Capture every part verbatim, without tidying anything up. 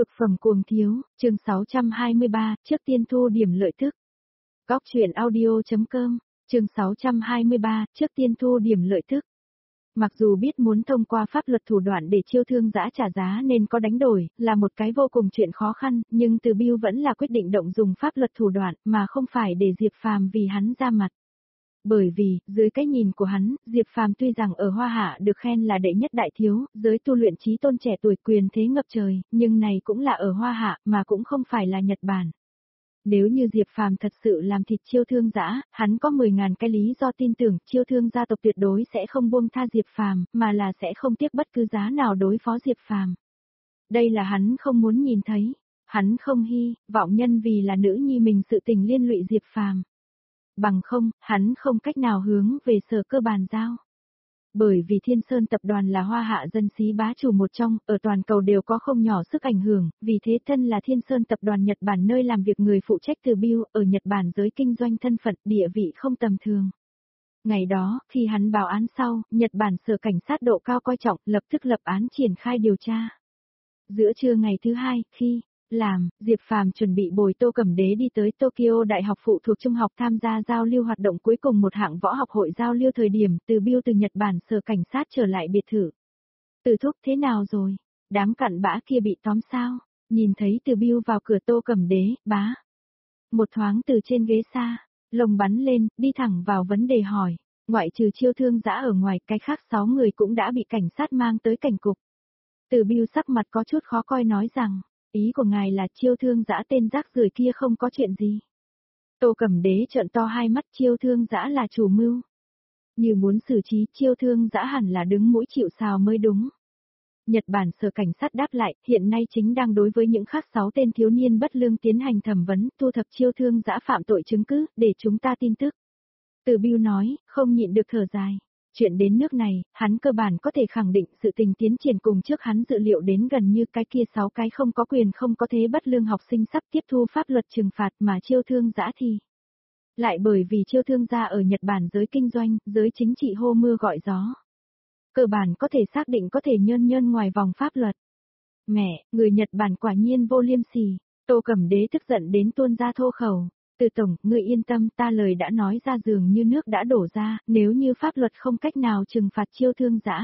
Cực phẩm cuồng thiếu, chương sáu trăm hai mươi ba, trước tiên thu điểm lợi tức. Góc truyện audio.com, chương sáu trăm hai mươi ba, trước tiên thu điểm lợi tức. Mặc dù biết muốn thông qua pháp luật thủ đoạn để chiêu thương dã trả giá nên có đánh đổi, là một cái vô cùng chuyện khó khăn, nhưng Từ Bưu vẫn là quyết định động dùng pháp luật thủ đoạn, mà không phải để Diệp Phàm vì hắn ra mặt. Bởi vì, dưới cái nhìn của hắn, Diệp Phàm tuy rằng ở Hoa Hạ được khen là đệ nhất đại thiếu, giới tu luyện chí tôn trẻ tuổi quyền thế ngập trời, nhưng này cũng là ở Hoa Hạ, mà cũng không phải là Nhật Bản. Nếu như Diệp Phàm thật sự làm thịt chiêu thương dã, hắn có mười ngàn cái lý do tin tưởng chiêu thương gia tộc tuyệt đối sẽ không buông tha Diệp Phàm, mà là sẽ không tiếc bất cứ giá nào đối phó Diệp Phàm. Đây là hắn không muốn nhìn thấy, hắn không hy vọng nhân vì là nữ nhi mình sự tình liên lụy Diệp Phàm. Bằng không, hắn không cách nào hướng về sở cơ bàn giao. Bởi vì Thiên Sơn tập đoàn là Hoa Hạ dân xí bá chủ một trong, ở toàn cầu đều có không nhỏ sức ảnh hưởng, vì thế thân là Thiên Sơn tập đoàn Nhật Bản nơi làm việc người phụ trách Từ Bưu, ở Nhật Bản giới kinh doanh thân phận, địa vị không tầm thường. Ngày đó, khi hắn báo án sau, Nhật Bản sở cảnh sát độ cao coi trọng, lập tức lập án triển khai điều tra. Giữa trưa ngày thứ hai, khi làm, Diệp Phàm chuẩn bị bồi Tô Cẩm Đế đi tới Tokyo Đại học phụ thuộc trung học tham gia giao lưu hoạt động cuối cùng một hạng võ học hội giao lưu thời điểm Từ Bưu từ Nhật Bản sở cảnh sát trở lại biệt thự. Từ Thúc thế nào rồi? Đám cặn bã kia bị tóm sao? Nhìn thấy Từ Bưu vào cửa Tô Cẩm Đế, bá. Một thoáng từ trên ghế xa, lồng bắn lên, đi thẳng vào vấn đề hỏi. Ngoại trừ chiêu thương dã ở ngoài, cái khác sáu người cũng đã bị cảnh sát mang tới cảnh cục. Từ Bưu sắc mặt có chút khó coi nói rằng. Ý của ngài là chiêu thương dã tên rác rưởi kia không có chuyện gì. Tô Cẩm Đế trợn to hai mắt, chiêu thương dã là chủ mưu. Như muốn xử trí chiêu thương dã hẳn là đứng mũi chịu sào mới đúng. Nhật Bản sở cảnh sát đáp lại, hiện nay chính đang đối với những khác sáu tên thiếu niên bất lương tiến hành thẩm vấn, thu thập chiêu thương dã phạm tội chứng cứ, để chúng ta tin tức. Từ Bưu nói, không nhịn được thở dài. Chuyện đến nước này, hắn cơ bản có thể khẳng định sự tình tiến triển cùng trước hắn dự liệu đến gần như cái kia sáu cái không có quyền không có thế bất lương học sinh sắp tiếp thu pháp luật trừng phạt mà chiêu thương dã thì. Lại bởi vì chiêu thương gia ở Nhật Bản giới kinh doanh, giới chính trị hô mưa gọi gió. Cơ bản có thể xác định có thể nhơn nhơn ngoài vòng pháp luật. Mẹ, người Nhật Bản quả nhiên vô liêm sỉ, Tô Cẩm Đế tức giận đến tuôn ra thô khẩu. Từ tổng, ngươi yên tâm, ta lời đã nói ra dường như nước đã đổ ra, nếu như pháp luật không cách nào trừng phạt chiêu thương dã.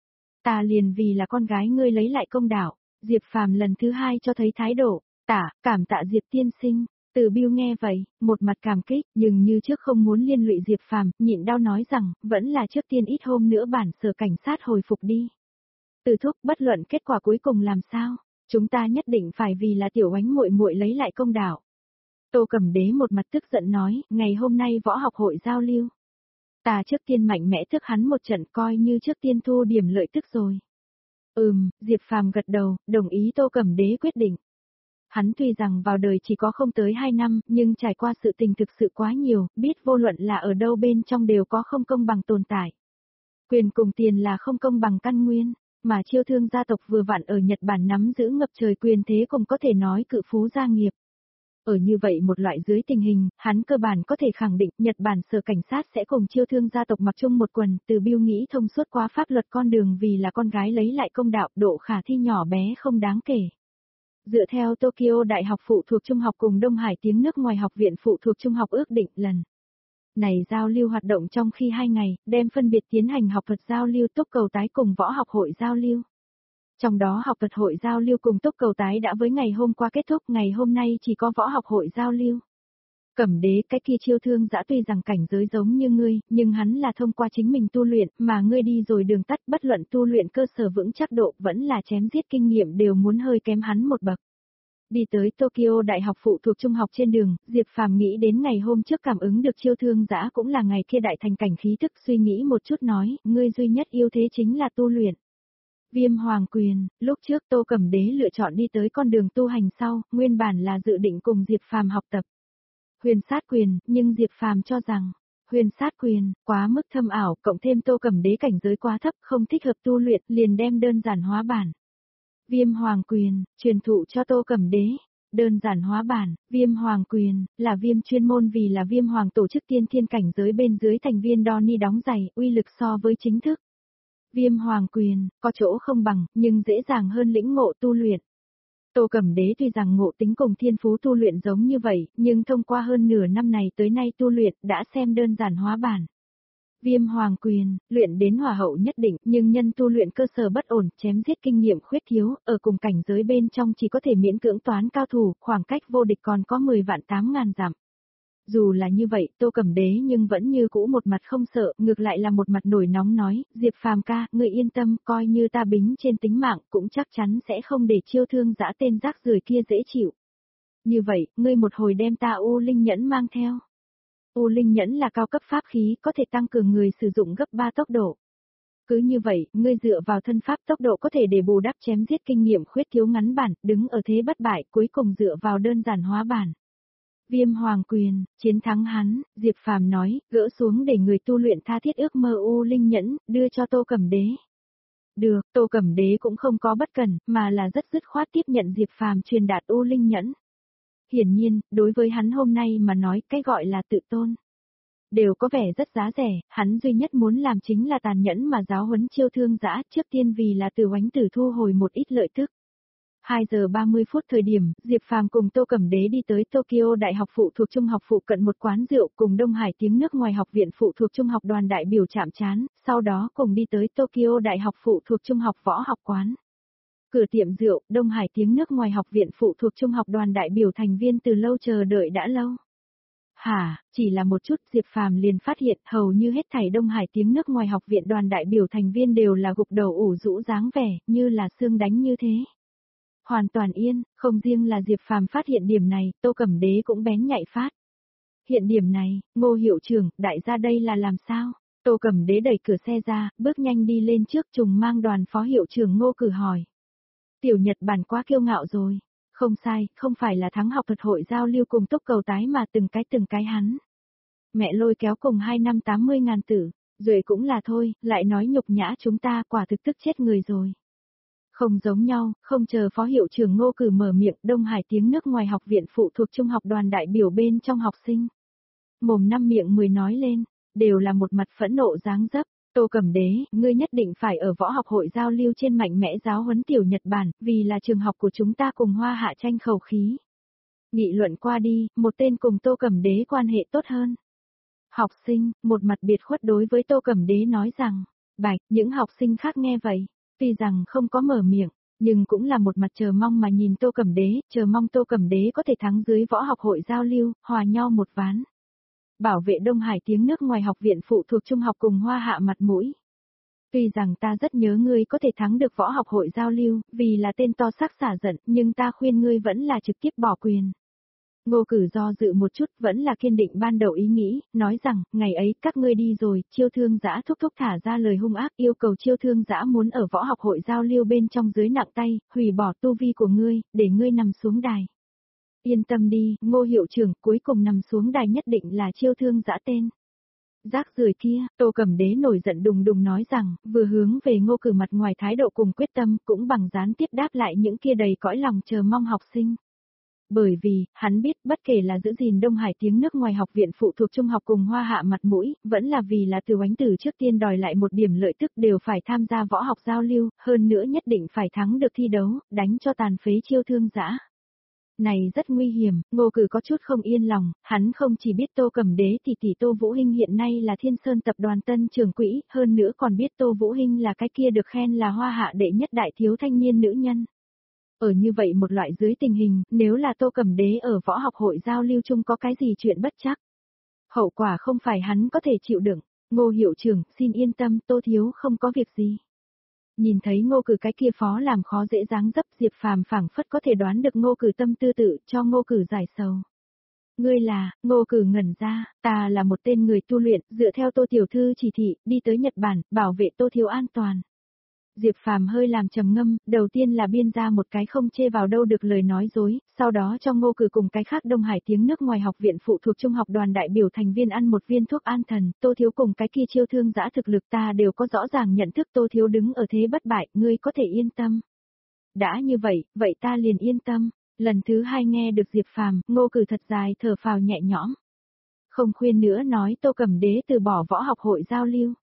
Ta liền vì là con gái ngươi lấy lại công đạo, Diệp Phàm lần thứ hai cho thấy thái độ, tả, cảm tạ Diệp tiên sinh. Từ Bưu nghe vậy, một mặt cảm kích, nhưng như trước không muốn liên lụy Diệp Phàm, nhịn đau nói rằng, vẫn là trước tiên ít hôm nữa bản sở cảnh sát hồi phục đi. Từ Thúc, bất luận kết quả cuối cùng làm sao, chúng ta nhất định phải vì là tiểu oánh muội muội lấy lại công đạo. Tô Cẩm Đế một mặt tức giận nói, ngày hôm nay võ học hội giao lưu. Ta trước tiên mạnh mẽ thức hắn một trận coi như trước tiên thu điểm lợi tức rồi. Ừm, Diệp Phàm gật đầu, đồng ý Tô Cẩm Đế quyết định. Hắn tuy rằng vào đời chỉ có không tới hai năm, nhưng trải qua sự tình thực sự quá nhiều, biết vô luận là ở đâu bên trong đều có không công bằng tồn tại. Quyền cùng tiền là không công bằng căn nguyên, mà chiêu thương gia tộc vừa vặn ở Nhật Bản nắm giữ ngập trời quyền thế cũng có thể nói cự phú gia nghiệp. Ở như vậy một loại dưới tình hình, hắn cơ bản có thể khẳng định Nhật Bản sở cảnh sát sẽ cùng chiêu thương gia tộc mặc chung một quần, Từ Bưu nghĩ thông suốt qua pháp luật con đường vì là con gái lấy lại công đạo, độ khả thi nhỏ bé không đáng kể. Dựa theo Tokyo Đại học phụ thuộc trung học cùng Đông Hải tiếng nước ngoài học viện phụ thuộc trung học ước định lần này giao lưu hoạt động trong khi hai ngày, đem phân biệt tiến hành học thuật giao lưu tốc cầu tái cùng võ học hội giao lưu. Trong đó học thuật hội giao lưu cùng tốc cầu tái đã với ngày hôm qua kết thúc, ngày hôm nay chỉ có võ học hội giao lưu. Cẩm Đế, cái kia chiêu thương dã tuy rằng cảnh giới giống như ngươi, nhưng hắn là thông qua chính mình tu luyện, mà ngươi đi rồi đường tắt, bất luận tu luyện cơ sở vững chắc độ, vẫn là chém giết kinh nghiệm đều muốn hơi kém hắn một bậc. Đi tới Tokyo Đại học phụ thuộc trung học trên đường, Diệp Phàm nghĩ đến ngày hôm trước cảm ứng được chiêu thương dã cũng là ngày kia đại thành cảnh khí thức, suy nghĩ một chút nói, ngươi duy nhất yêu thế chính là tu luyện. Viêm Hoàng Quyền, lúc trước Tô Cẩm Đế lựa chọn đi tới con đường tu hành sau, nguyên bản là dự định cùng Diệp Phàm học tập Huyền Sát Quyền, nhưng Diệp Phàm cho rằng, Huyền Sát Quyền, quá mức thâm ảo, cộng thêm Tô Cẩm Đế cảnh giới quá thấp, không thích hợp tu luyện, liền đem đơn giản hóa bản. Viêm Hoàng Quyền, truyền thụ cho Tô Cẩm Đế. Đơn giản hóa bản, Viêm Hoàng Quyền, là viêm chuyên môn vì là Viêm Hoàng tổ chức tiên thiên cảnh giới bên dưới thành viên Donnie đóng giày, uy lực so với chính thức Viêm Hoàng Quyền, có chỗ không bằng, nhưng dễ dàng hơn lĩnh ngộ tu luyện. Tô Cẩm Đế tuy rằng ngộ tính cùng thiên phú tu luyện giống như vậy, nhưng thông qua hơn nửa năm này tới nay tu luyện đã xem đơn giản hóa bản. Viêm hoàng quyền, luyện đến hòa hậu nhất định, nhưng nhân tu luyện cơ sở bất ổn, chém giết kinh nghiệm khuyết thiếu, ở cùng cảnh giới bên trong chỉ có thể miễn cưỡng toán cao thủ, khoảng cách vô địch còn có mười vạn tám ngàn dặm. Dù là như vậy, Tô Cẩm Đế nhưng vẫn như cũ một mặt không sợ, ngược lại là một mặt nổi nóng nói, Diệp Phàm ca, ngươi yên tâm, coi như ta bính trên tính mạng, cũng chắc chắn sẽ không để chiêu thương dã tên rác rưởi kia dễ chịu. Như vậy, ngươi một hồi đem ta U Linh Nhẫn mang theo. U Linh Nhẫn là cao cấp pháp khí, có thể tăng cường người sử dụng gấp ba tốc độ. Cứ như vậy, ngươi dựa vào thân pháp tốc độ có thể để bù đắp chém giết kinh nghiệm khuyết thiếu ngắn bản, đứng ở thế bất bại, cuối cùng dựa vào đơn giản hóa bản. Viêm hoàng quyền, chiến thắng hắn, Diệp Phàm nói, gỡ xuống để người tu luyện tha thiết ước mơ U Linh Nhẫn, đưa cho Tô Cẩm Đế. Được, Tô Cẩm Đế cũng không có bất cần, mà là rất dứt khoát tiếp nhận Diệp Phàm truyền đạt U Linh Nhẫn. Hiển nhiên, đối với hắn hôm nay mà nói, cái gọi là tự tôn, đều có vẻ rất giá rẻ, hắn duy nhất muốn làm chính là tàn nhẫn mà giáo huấn chiêu thương dã, trước tiên vì là từ oánh tử thu hồi một ít lợi tức. hai giờ ba mươi phút thời điểm, Diệp Phàm cùng Tô Cẩm Đế đi tới Tokyo Đại học phụ thuộc trung học phụ cận một quán rượu cùng Đông Hải tiếng nước ngoài học viện phụ thuộc trung học đoàn đại biểu chạm trán, sau đó cùng đi tới Tokyo Đại học phụ thuộc trung học võ học quán. Cửa tiệm rượu, Đông Hải tiếng nước ngoài học viện phụ thuộc trung học đoàn đại biểu thành viên từ lâu chờ đợi đã lâu. Hả, chỉ là một chút Diệp Phàm liền phát hiện hầu như hết thảy Đông Hải tiếng nước ngoài học viện đoàn đại biểu thành viên đều là gục đầu ủ rũ dáng vẻ, như là xương đánh như thế. Hoàn toàn yên, không riêng là Diệp Phàm phát hiện điểm này, Tô Cẩm Đế cũng bén nhạy phát. Hiện điểm này, Ngô hiệu trưởng, đại gia đây là làm sao? Tô Cẩm Đế đẩy cửa xe ra, bước nhanh đi lên trước trùng mang đoàn phó hiệu trưởng Ngô cử hỏi. Tiểu Nhật Bản quá kiêu ngạo rồi. Không sai, không phải là thắng học thuật hội giao lưu cùng tốc cầu tái mà từng cái từng cái hắn. Mẹ lôi kéo cùng hai năm tám mươi ngàn tử, rồi cũng là thôi, lại nói nhục nhã chúng ta quả thực tức chết người rồi. Không giống nhau, không chờ phó hiệu trưởng Ngô cử mở miệng, Đông Hải tiếng nước ngoài học viện phụ thuộc trung học đoàn đại biểu bên trong học sinh. Mồm năm miệng mười nói lên, đều là một mặt phẫn nộ dáng dấp. Tô Cẩm Đế, ngươi nhất định phải ở võ học hội giao lưu trên mạnh mẽ giáo huấn tiểu Nhật Bản, vì là trường học của chúng ta cùng Hoa Hạ tranh khẩu khí. Nghị luận qua đi, một tên cùng Tô Cẩm Đế quan hệ tốt hơn. Học sinh, một mặt biệt khuất đối với Tô Cẩm Đế nói rằng, bạch, những học sinh khác nghe vậy, tuy rằng không có mở miệng, nhưng cũng là một mặt chờ mong mà nhìn Tô Cẩm Đế, chờ mong Tô Cẩm Đế có thể thắng dưới võ học hội giao lưu, hòa nhau một ván. Bảo vệ Đông Hải tiếng nước ngoài học viện phụ thuộc trung học cùng Hoa Hạ mặt mũi. Tuy rằng ta rất nhớ ngươi có thể thắng được võ học hội giao lưu, vì là tên to xác xả giận, nhưng ta khuyên ngươi vẫn là trực tiếp bỏ quyền. Ngô cử do dự một chút, vẫn là kiên định ban đầu ý nghĩ, nói rằng, ngày ấy các ngươi đi rồi, chiêu thương dã thúc thúc thả ra lời hung ác yêu cầu chiêu thương dã muốn ở võ học hội giao lưu bên trong dưới nặng tay, hủy bỏ tu vi của ngươi, để ngươi nằm xuống đài. Yên tâm đi, Ngô hiệu trưởng, cuối cùng nằm xuống đài nhất định là chiêu thương dã tên. Rác rưởi kia, Tô Cẩm Đế nổi giận đùng đùng nói rằng, vừa hướng về Ngô cử mặt ngoài thái độ cùng quyết tâm, cũng bằng gián tiếp đáp lại những kia đầy cõi lòng chờ mong học sinh. Bởi vì, hắn biết, bất kể là giữ gìn Đông Hải tiếng nước ngoài học viện phụ thuộc trung học cùng Hoa Hạ mặt mũi, vẫn là vì là từ oánh tử trước tiên đòi lại một điểm lợi tức đều phải tham gia võ học giao lưu, hơn nữa nhất định phải thắng được thi đấu, đánh cho tàn phế chiêu thương dã. Này rất nguy hiểm, Ngô cử có chút không yên lòng, hắn không chỉ biết Tô Cẩm Đế tỷ tỷ Tô Vũ Hinh hiện nay là Thiên Sơn tập đoàn tân trưởng quỹ, hơn nữa còn biết Tô Vũ Hinh là cái kia được khen là Hoa Hạ đệ nhất đại thiếu thanh niên nữ nhân. Ở như vậy một loại dưới tình hình, nếu là Tô Cẩm Đế ở võ học hội giao lưu chung có cái gì chuyện bất chắc. Hậu quả không phải hắn có thể chịu đựng. Ngô hiệu trưởng, xin yên tâm, Tô thiếu không có việc gì. Nhìn thấy Ngô cử cái kia phó làm khó dễ dáng dấp, Diệp Phàm phảng phất có thể đoán được Ngô cử tâm tư tự, cho Ngô cử giải sầu. Ngươi là, Ngô cử ngẩn ra, ta là một tên người tu luyện, dựa theo Tô tiểu thư chỉ thị, đi tới Nhật Bản, bảo vệ Tô thiếu an toàn. Diệp Phàm hơi làm trầm ngâm, đầu tiên là biên ra một cái không chê vào đâu được lời nói dối, sau đó cho Ngô cử cùng cái khác Đông Hải tiếng nước ngoài học viện phụ thuộc trung học đoàn đại biểu thành viên ăn một viên thuốc an thần, Tô thiếu cùng cái kia chiêu thương dã thực lực ta đều có rõ ràng nhận thức Tô thiếu đứng ở thế bất bại, ngươi có thể yên tâm. Đã như vậy, vậy ta liền yên tâm. Lần thứ hai nghe được Diệp Phàm, Ngô cử thật dài thở phào nhẹ nhõm. Không khuyên nữa nói Tô Cẩm Đế từ bỏ võ học hội giao lưu.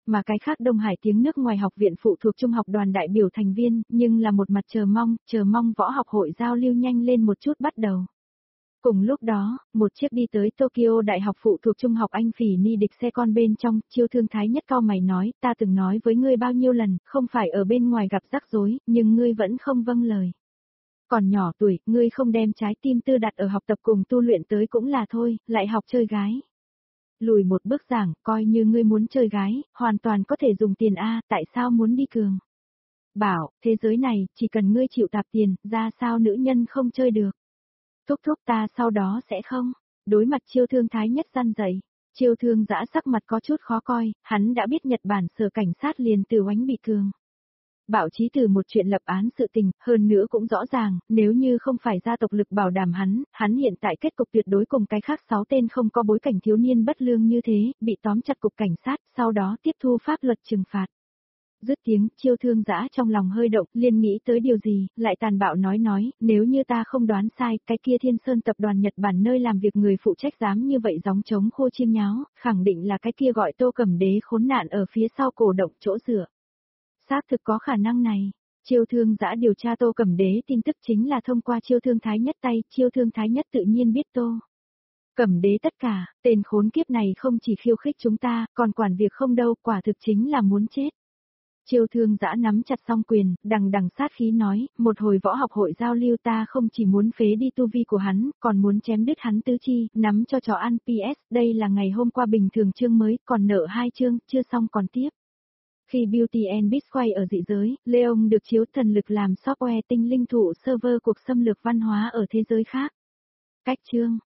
Mà cái khác Đông Hải tiếng nước ngoài học viện phụ thuộc trung học đoàn đại biểu thành viên, nhưng là một mặt chờ mong, chờ mong võ học hội giao lưu nhanh lên một chút bắt đầu. Cùng lúc đó, một chiếc đi tới Tokyo Đại học phụ thuộc trung học Anh Phỉ Ni địch xe con bên trong, Chiêu Thương Thái Nhất cau mày nói, ta từng nói với ngươi bao nhiêu lần, không phải ở bên ngoài gặp rắc rối, nhưng ngươi vẫn không vâng lời. Còn nhỏ tuổi, ngươi không đem trái tim tư đặt ở học tập cùng tu luyện tới cũng là thôi, lại học chơi gái. Lùi một bước giảng, coi như ngươi muốn chơi gái, hoàn toàn có thể dùng tiền A, tại sao muốn đi cường? Bảo, thế giới này, chỉ cần ngươi chịu tạp tiền, ra sao nữ nhân không chơi được? Thúc thúc ta sau đó sẽ không. Đối mặt Chiêu Thương Thái Nhất răn dậy. Chiêu Thương Dã sắc mặt có chút khó coi, hắn đã biết Nhật Bản sở cảnh sát liền từ oánh bị cường. Bảo Chí từ một chuyện lập án sự tình, hơn nữa cũng rõ ràng, nếu như không phải gia tộc lực bảo đảm hắn, hắn hiện tại kết cục tuyệt đối cùng cái khác sáu tên không có bối cảnh thiếu niên bất lương như thế, bị tóm chặt cục cảnh sát, sau đó tiếp thu pháp luật trừng phạt. Dứt tiếng, Chiêu Thương Dã trong lòng hơi động, liền nghĩ tới điều gì, lại tàn bạo nói nói, nếu như ta không đoán sai, cái kia Thiên Sơn tập đoàn Nhật Bản nơi làm việc người phụ trách dám như vậy gióng trống khô chiêng nháo, khẳng định là cái kia gọi Tô Cẩm Đế khốn nạn ở phía sau cổ động chỗ dựa. Xác thực có khả năng này. Chiêu Thương Dã điều tra Tô Cẩm Đế tin tức chính là thông qua Chiêu Thương Thái Nhất tay, Chiêu Thương Thái Nhất tự nhiên biết Tô Cẩm Đế tất cả, tên khốn kiếp này không chỉ khiêu khích chúng ta, còn quản việc không đâu, quả thực chính là muốn chết. Chiêu Thương Dã nắm chặt song quyền, đằng đằng sát khí nói, một hồi võ học hội giao lưu ta không chỉ muốn phế đi tu vi của hắn, còn muốn chém đứt hắn tứ chi, nắm cho chó ăn pê ét, đây là ngày hôm qua bình thường chương mới, còn nợ hai chương, chưa xong còn tiếp. Khi Beauty and Beast quay ở dị giới, Leon được chiếu thần lực làm software tinh linh thụ server cuộc xâm lược văn hóa ở thế giới khác. Cách chương